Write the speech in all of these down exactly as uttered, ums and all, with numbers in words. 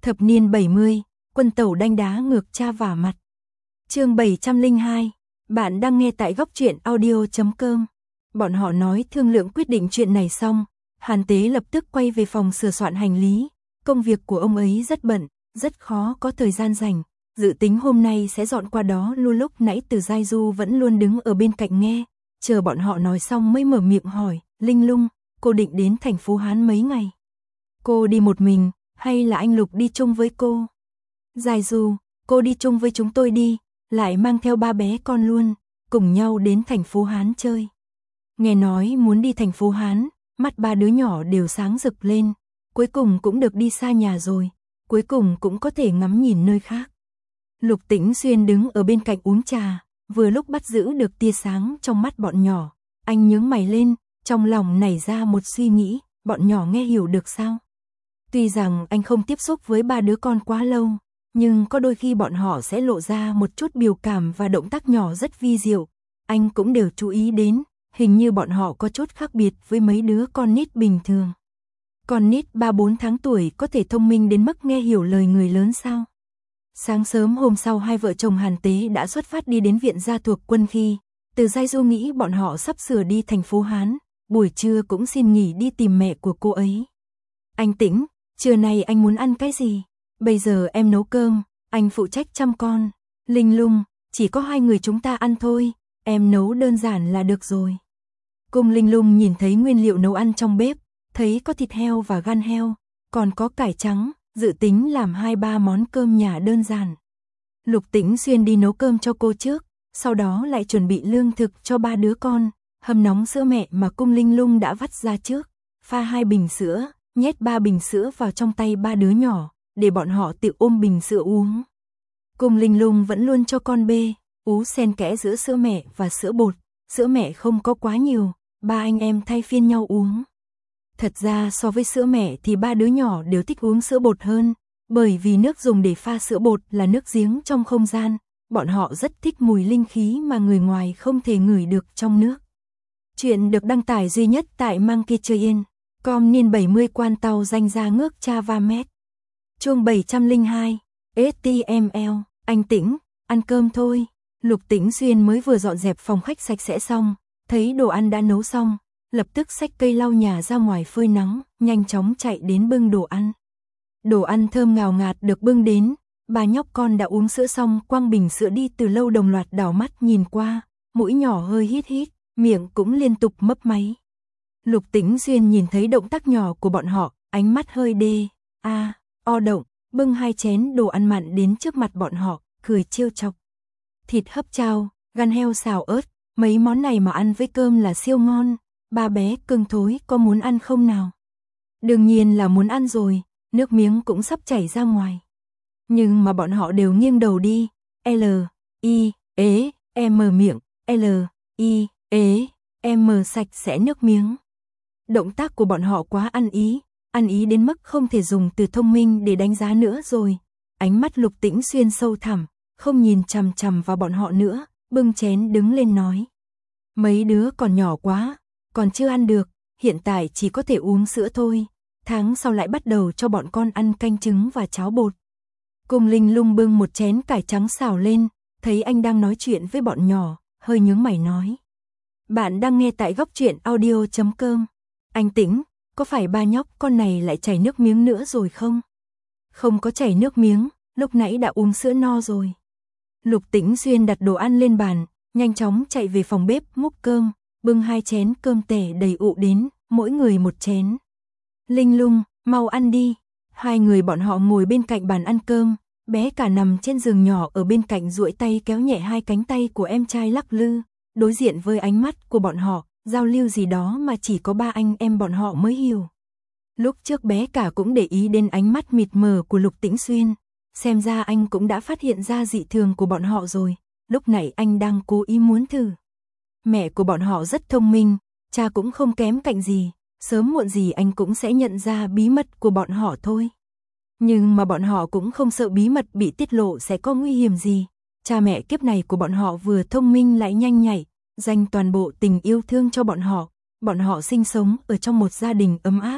Thập niên bảy mươi, quân tẩu đanh đá ngược cha vả mặt. Chương bảy trăm lẻ hai, bạn đang nghe tại góc truyện audio chấm com. Bọn họ nói thương lượng quyết định chuyện này xong, Hàn Tế lập tức quay về phòng sửa soạn hành lý. Công việc của ông ấy rất bận, rất khó có thời gian rảnh. Dự tính hôm nay sẽ dọn qua đó. Luôn lúc nãy Từ Giai Du vẫn luôn đứng ở bên cạnh nghe, chờ bọn họ nói xong mới mở miệng hỏi, Linh Lung, cô định đến thành phố Hán mấy ngày? Cô đi một mình, hay là anh Lục đi chung với cô? Giai Du, cô đi chung với chúng tôi đi, lại mang theo ba bé con luôn, cùng nhau đến thành phố Hán chơi. Nghe nói muốn đi thành phố Hán, mắt ba đứa nhỏ đều sáng rực lên, cuối cùng cũng được đi xa nhà rồi, cuối cùng cũng có thể ngắm nhìn nơi khác. Lục Tĩnh Xuyên đứng ở bên cạnh uống trà, vừa lúc bắt giữ được tia sáng trong mắt bọn nhỏ, anh nhướng mày lên, trong lòng nảy ra một suy nghĩ, bọn nhỏ nghe hiểu được sao? Tuy rằng anh không tiếp xúc với ba đứa con quá lâu, nhưng có đôi khi bọn họ sẽ lộ ra một chút biểu cảm và động tác nhỏ rất vi diệu, anh cũng đều chú ý đến, hình như bọn họ có chút khác biệt với mấy đứa con nít bình thường. Con nít ba bốn tháng tuổi có thể thông minh đến mức nghe hiểu lời người lớn sao? Sáng sớm hôm sau hai vợ chồng Hàn Tế đã xuất phát đi đến viện gia thuộc quân khi, Từ Giai Du nghĩ bọn họ sắp sửa đi thành phố Hán, buổi trưa cũng xin nghỉ đi tìm mẹ của cô ấy. Anh Tĩnh, trưa nay anh muốn ăn cái gì? Bây giờ em nấu cơm, anh phụ trách chăm con. Linh Lung, chỉ có hai người chúng ta ăn thôi, em nấu đơn giản là được rồi. Cung Linh Lung nhìn thấy nguyên liệu nấu ăn trong bếp, thấy có thịt heo và gan heo, còn có cải trắng, dự tính làm hai ba món cơm nhà đơn giản. Lục Tĩnh Xuyên đi nấu cơm cho cô trước, sau đó lại chuẩn bị lương thực cho ba đứa con, hầm nóng sữa mẹ mà Cung Linh Lung đã vắt ra trước, pha hai bình sữa, nhét ba bình sữa vào trong tay ba đứa nhỏ, để bọn họ tự ôm bình sữa uống. Cung Linh Lung vẫn luôn cho con bê, ú xen kẽ giữa sữa mẹ và sữa bột, sữa mẹ không có quá nhiều, ba anh em thay phiên nhau uống. Thật ra so với sữa mẹ thì ba đứa nhỏ đều thích uống sữa bột hơn, bởi vì nước dùng để pha sữa bột là nước giếng trong không gian, bọn họ rất thích mùi linh khí mà người ngoài không thể ngửi được trong nước. Chuyện được đăng tải duy nhất tại Monkey Chơi Yên, com niên bảy mươi quan tàu danh ra ngước cha va mét. Chương bảy trăm lẻ hai, ét tê em lờ, anh Tĩnh, ăn cơm thôi. Lục Tĩnh Xuyên mới vừa dọn dẹp phòng khách sạch sẽ xong, thấy đồ ăn đã nấu xong, lập tức xách cây lau nhà ra ngoài phơi nắng, nhanh chóng chạy đến bưng đồ ăn. Đồ ăn thơm ngào ngạt được bưng đến, bà nhóc con đã uống sữa xong quăng bình sữa đi từ lâu đồng loạt đảo mắt nhìn qua, mũi nhỏ hơi hít hít, miệng cũng liên tục mấp máy. Lục Tĩnh Xuyên nhìn thấy động tác nhỏ của bọn họ, ánh mắt hơi đê, a, o động, bưng hai chén đồ ăn mặn đến trước mặt bọn họ, cười trêu chọc. Thịt hấp chao, gan heo xào ớt, mấy món này mà ăn với cơm là siêu ngon, ba bé cưng thối có muốn ăn không nào? Đương nhiên là muốn ăn rồi, nước miếng cũng sắp chảy ra ngoài. Nhưng mà bọn họ đều nghiêng đầu đi, L, I, ế, M miệng, L, I, ế, M sạch sẽ nước miếng. Động tác của bọn họ quá ăn ý, ăn ý đến mức không thể dùng từ thông minh để đánh giá nữa rồi. Ánh mắt Lục Tĩnh Xuyên sâu thẳm, không nhìn chằm chằm vào bọn họ nữa, bưng chén đứng lên nói. Mấy đứa còn nhỏ quá, còn chưa ăn được, hiện tại chỉ có thể uống sữa thôi, tháng sau lại bắt đầu cho bọn con ăn canh trứng và cháo bột. Cung Linh Lung bưng một chén cải trắng xào lên, thấy anh đang nói chuyện với bọn nhỏ, hơi nhướng mày nói. Bạn đang nghe tại góc truyện audio chấm com. Anh Tĩnh, có phải ba nhóc con này lại chảy nước miếng nữa rồi không? Không có chảy nước miếng, lúc nãy đã uống sữa no rồi. Lục Tĩnh Xuyên đặt đồ ăn lên bàn, nhanh chóng chạy về phòng bếp múc cơm, bưng hai chén cơm tẻ đầy ụ đến, mỗi người một chén. Linh Lung, mau ăn đi. Hai người bọn họ ngồi bên cạnh bàn ăn cơm, bé cả nằm trên giường nhỏ ở bên cạnh duỗi tay kéo nhẹ hai cánh tay của em trai lắc lư, đối diện với ánh mắt của bọn họ, giao lưu gì đó mà chỉ có ba anh em bọn họ mới hiểu. Lúc trước bé cả cũng để ý đến ánh mắt mịt mờ của Lục Tĩnh Xuyên, xem ra anh cũng đã phát hiện ra dị thường của bọn họ rồi, lúc này anh đang cố ý muốn thử. Mẹ của bọn họ rất thông minh, cha cũng không kém cạnh gì, sớm muộn gì anh cũng sẽ nhận ra bí mật của bọn họ thôi. Nhưng mà bọn họ cũng không sợ bí mật bị tiết lộ sẽ có nguy hiểm gì. Cha mẹ kiếp này của bọn họ vừa thông minh lại nhanh nhạy, dành toàn bộ tình yêu thương cho bọn họ. Bọn họ sinh sống ở trong một gia đình ấm áp,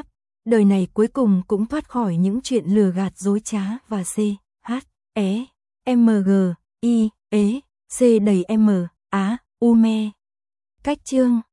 đời này cuối cùng cũng thoát khỏi những chuyện lừa gạt dối trá và C, H, E, M, G, I, ế, C đầy M, Á, U me. Cách chương